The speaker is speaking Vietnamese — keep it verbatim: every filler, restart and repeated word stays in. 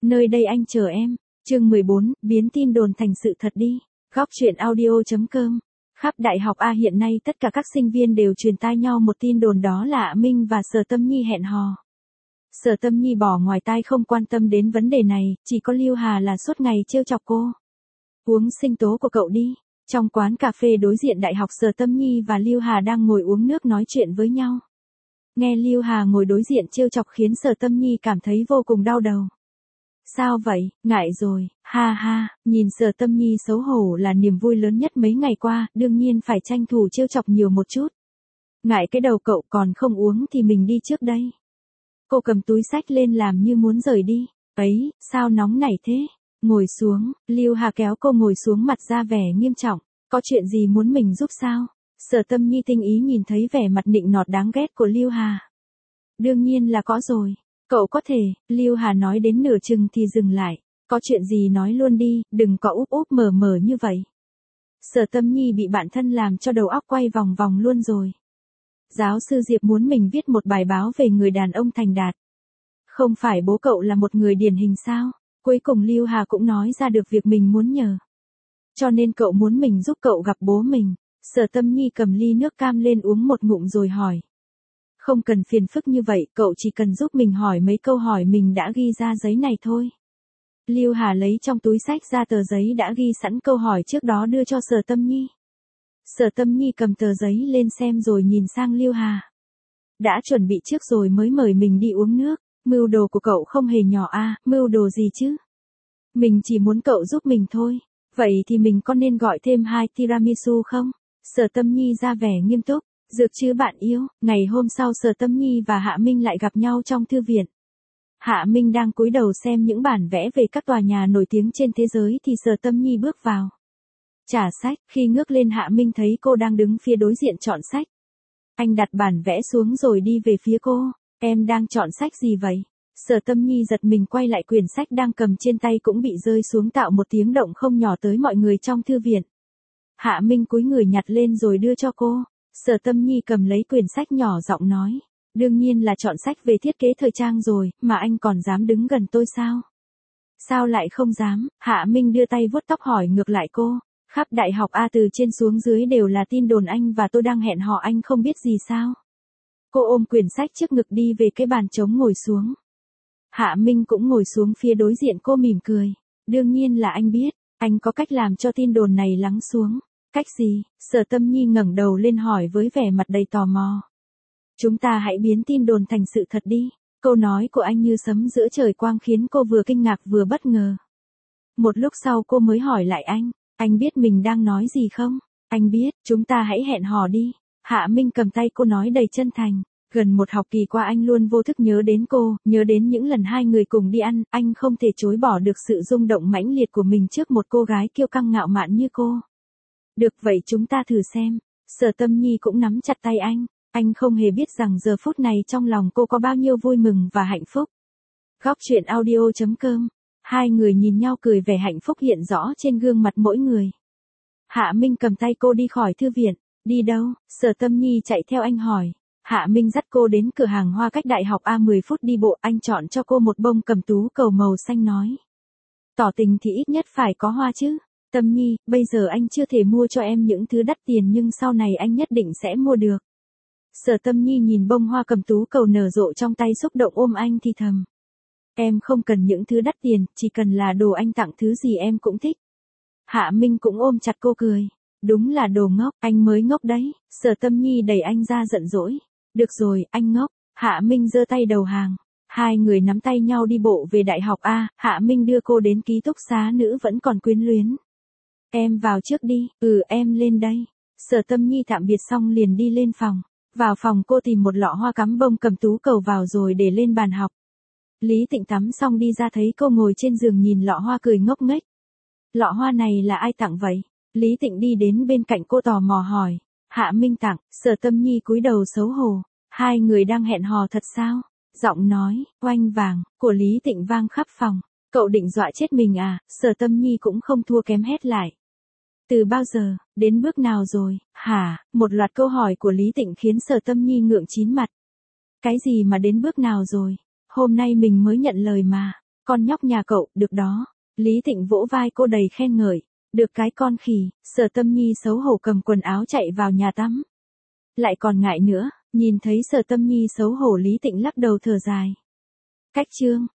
Nơi đây anh chờ em. Chương mười bốn, biến tin đồn thành sự thật đi. Góc truyện audio chấm com. Khắp Đại học A hiện nay tất cả các sinh viên đều truyền tai nhau một tin đồn, đó là Hạ Minh và Sở Tâm Nhi hẹn hò. Sở Tâm Nhi bỏ ngoài tai không quan tâm đến vấn đề này, chỉ có Lưu Hà là suốt ngày trêu chọc cô. Uống sinh tố của cậu đi. Trong quán cà phê đối diện đại học, Sở Tâm Nhi và Lưu Hà đang ngồi uống nước nói chuyện với nhau. Nghe Lưu Hà ngồi đối diện trêu chọc khiến Sở Tâm Nhi cảm thấy vô cùng đau đầu. Sao vậy, ngại rồi, ha ha, nhìn Sở Tâm Nhi xấu hổ là niềm vui lớn nhất mấy ngày qua, đương nhiên phải tranh thủ trêu chọc nhiều một chút. Ngại cái đầu cậu, còn không uống thì mình đi trước đây. Cô cầm túi xách lên làm như muốn rời đi. Ấy, sao nóng nảy thế? Ngồi xuống, Lưu Hà kéo cô ngồi xuống, mặt ra vẻ nghiêm trọng. Có chuyện gì muốn mình giúp sao? Sở Tâm Nhi tinh ý nhìn thấy vẻ mặt nịnh nọt đáng ghét của Lưu Hà. Đương nhiên là có rồi. Cậu có thể, Lưu Hà nói đến nửa chừng thì dừng lại. Có chuyện gì nói luôn đi, đừng có úp úp mở mở như vậy. Sở Tâm Nhi bị bạn thân làm cho đầu óc quay vòng vòng luôn rồi. Giáo sư Diệp muốn mình viết một bài báo về người đàn ông thành đạt. Không phải bố cậu là một người điển hình sao? Cuối cùng Lưu Hà cũng nói ra được việc mình muốn nhờ. Cho nên cậu muốn mình giúp cậu gặp bố mình. Sở Tâm Nhi cầm ly nước cam lên uống một ngụm rồi hỏi. Không cần phiền phức như vậy, cậu chỉ cần giúp mình hỏi mấy câu hỏi mình đã ghi ra giấy này thôi. Lưu Hà lấy trong túi xách ra tờ giấy đã ghi sẵn câu hỏi trước đó đưa cho Sở Tâm Nhi. Sở Tâm Nhi cầm tờ giấy lên xem rồi nhìn sang Lưu Hà. Đã chuẩn bị trước rồi mới mời mình đi uống nước. Mưu đồ của cậu không hề nhỏ a, à, mưu đồ gì chứ? Mình chỉ muốn cậu giúp mình thôi. Vậy thì mình có nên gọi thêm hai tiramisu không? Sở Tâm Nhi ra vẻ nghiêm túc. Dược chứ bạn yêu. Ngày hôm sau Sở Tâm Nhi và Hạ Minh lại gặp nhau trong thư viện. Hạ Minh đang cúi đầu xem những bản vẽ về các tòa nhà nổi tiếng trên thế giới thì Sở Tâm Nhi bước vào. Trả sách, khi ngước lên Hạ Minh thấy cô đang đứng phía đối diện chọn sách. Anh đặt bản vẽ xuống rồi đi về phía cô. Em đang chọn sách gì vậy? Sở Tâm Nhi giật mình quay lại, quyển sách đang cầm trên tay cũng bị rơi xuống tạo một tiếng động không nhỏ tới mọi người trong thư viện. Hạ Minh cúi người nhặt lên rồi đưa cho cô. Sở Tâm Nhi cầm lấy quyển sách nhỏ giọng nói. Đương nhiên là chọn sách về thiết kế thời trang rồi, mà anh còn dám đứng gần tôi sao? Sao lại không dám? Hạ Minh đưa tay vuốt tóc hỏi ngược lại cô. Khắp Đại học A từ trên xuống dưới đều là tin đồn anh và tôi đang hẹn hò, anh không biết gì sao? Cô ôm quyển sách trước ngực đi về cái bàn trống ngồi xuống. Hạ Minh cũng ngồi xuống phía đối diện cô mỉm cười. Đương nhiên là anh biết, anh có cách làm cho tin đồn này lắng xuống. Cách gì? Sở Tâm Nhi ngẩng đầu lên hỏi với vẻ mặt đầy tò mò. Chúng ta hãy biến tin đồn thành sự thật đi. Câu nói của anh như sấm giữa trời quang khiến cô vừa kinh ngạc vừa bất ngờ. Một lúc sau cô mới hỏi lại anh. Anh biết mình đang nói gì không? Anh biết, chúng ta hãy hẹn hò đi. Hạ Minh cầm tay cô nói đầy chân thành. Gần một học kỳ qua anh luôn vô thức nhớ đến cô, nhớ đến những lần hai người cùng đi ăn, anh không thể chối bỏ được sự rung động mãnh liệt của mình trước một cô gái kiêu căng ngạo mạn như cô. Được vậy chúng ta thử xem. Sở Tâm Nhi cũng nắm chặt tay anh. Anh không hề biết rằng giờ phút này trong lòng cô có bao nhiêu vui mừng và hạnh phúc. Góc truyện audio chấm com. Hai người nhìn nhau cười, vẻ hạnh phúc hiện rõ trên gương mặt mỗi người. Hạ Minh cầm tay cô đi khỏi thư viện. Đi đâu? Sở Tâm Nhi chạy theo anh hỏi. Hạ Minh dắt cô đến cửa hàng hoa cách Đại học A mười phút đi bộ, anh chọn cho cô một bông cẩm tú cầu màu xanh nói. Tỏ tình thì ít nhất phải có hoa chứ. Tâm Nhi, bây giờ anh chưa thể mua cho em những thứ đắt tiền nhưng sau này anh nhất định sẽ mua được. Sở Tâm Nhi nhìn bông hoa cẩm tú cầu nở rộ trong tay xúc động ôm anh thì thầm. Em không cần những thứ đắt tiền, chỉ cần là đồ anh tặng thứ gì em cũng thích. Hạ Minh cũng ôm chặt cô cười. Đúng là đồ ngốc, anh mới ngốc đấy. Sở Tâm Nhi đẩy anh ra giận dỗi. Được rồi, anh ngốc. Hạ Minh giơ tay đầu hàng. Hai người nắm tay nhau đi bộ về Đại học A, Hạ Minh đưa cô đến ký túc xá nữ vẫn còn quyến luyến. Em vào trước đi, ừ em lên đây. Sở Tâm Nhi tạm biệt xong liền đi lên phòng. Vào phòng cô tìm một lọ hoa cắm bông cầm tú cầu vào rồi để lên bàn học. Lý Tịnh tắm xong đi ra thấy cô ngồi trên giường nhìn lọ hoa cười ngốc nghếch. Lọ hoa này là ai tặng vậy? Lý Tịnh đi đến bên cạnh cô tò mò hỏi. Hạ Minh tặng. Sở Tâm Nhi cúi đầu xấu hổ. Hai người đang hẹn hò thật sao? Giọng nói, oanh vàng, của Lý Tịnh vang khắp phòng. Cậu định dọa chết mình à? Sở Tâm Nhi cũng không thua kém hét lại. Từ bao giờ, đến bước nào rồi? Hả? Một loạt câu hỏi của Lý Tịnh khiến Sở Tâm Nhi ngượng chín mặt. Cái gì mà đến bước nào rồi? Hôm nay mình mới nhận lời mà. Con nhóc nhà cậu, được đó. Lý Thịnh vỗ vai cô đầy khen ngợi. Được cái con khỉ, Sở Tâm Nhi xấu hổ cầm quần áo chạy vào nhà tắm. Lại còn ngại nữa, nhìn thấy Sở Tâm Nhi xấu hổ Lý Thịnh lắc đầu thở dài. Cách chương.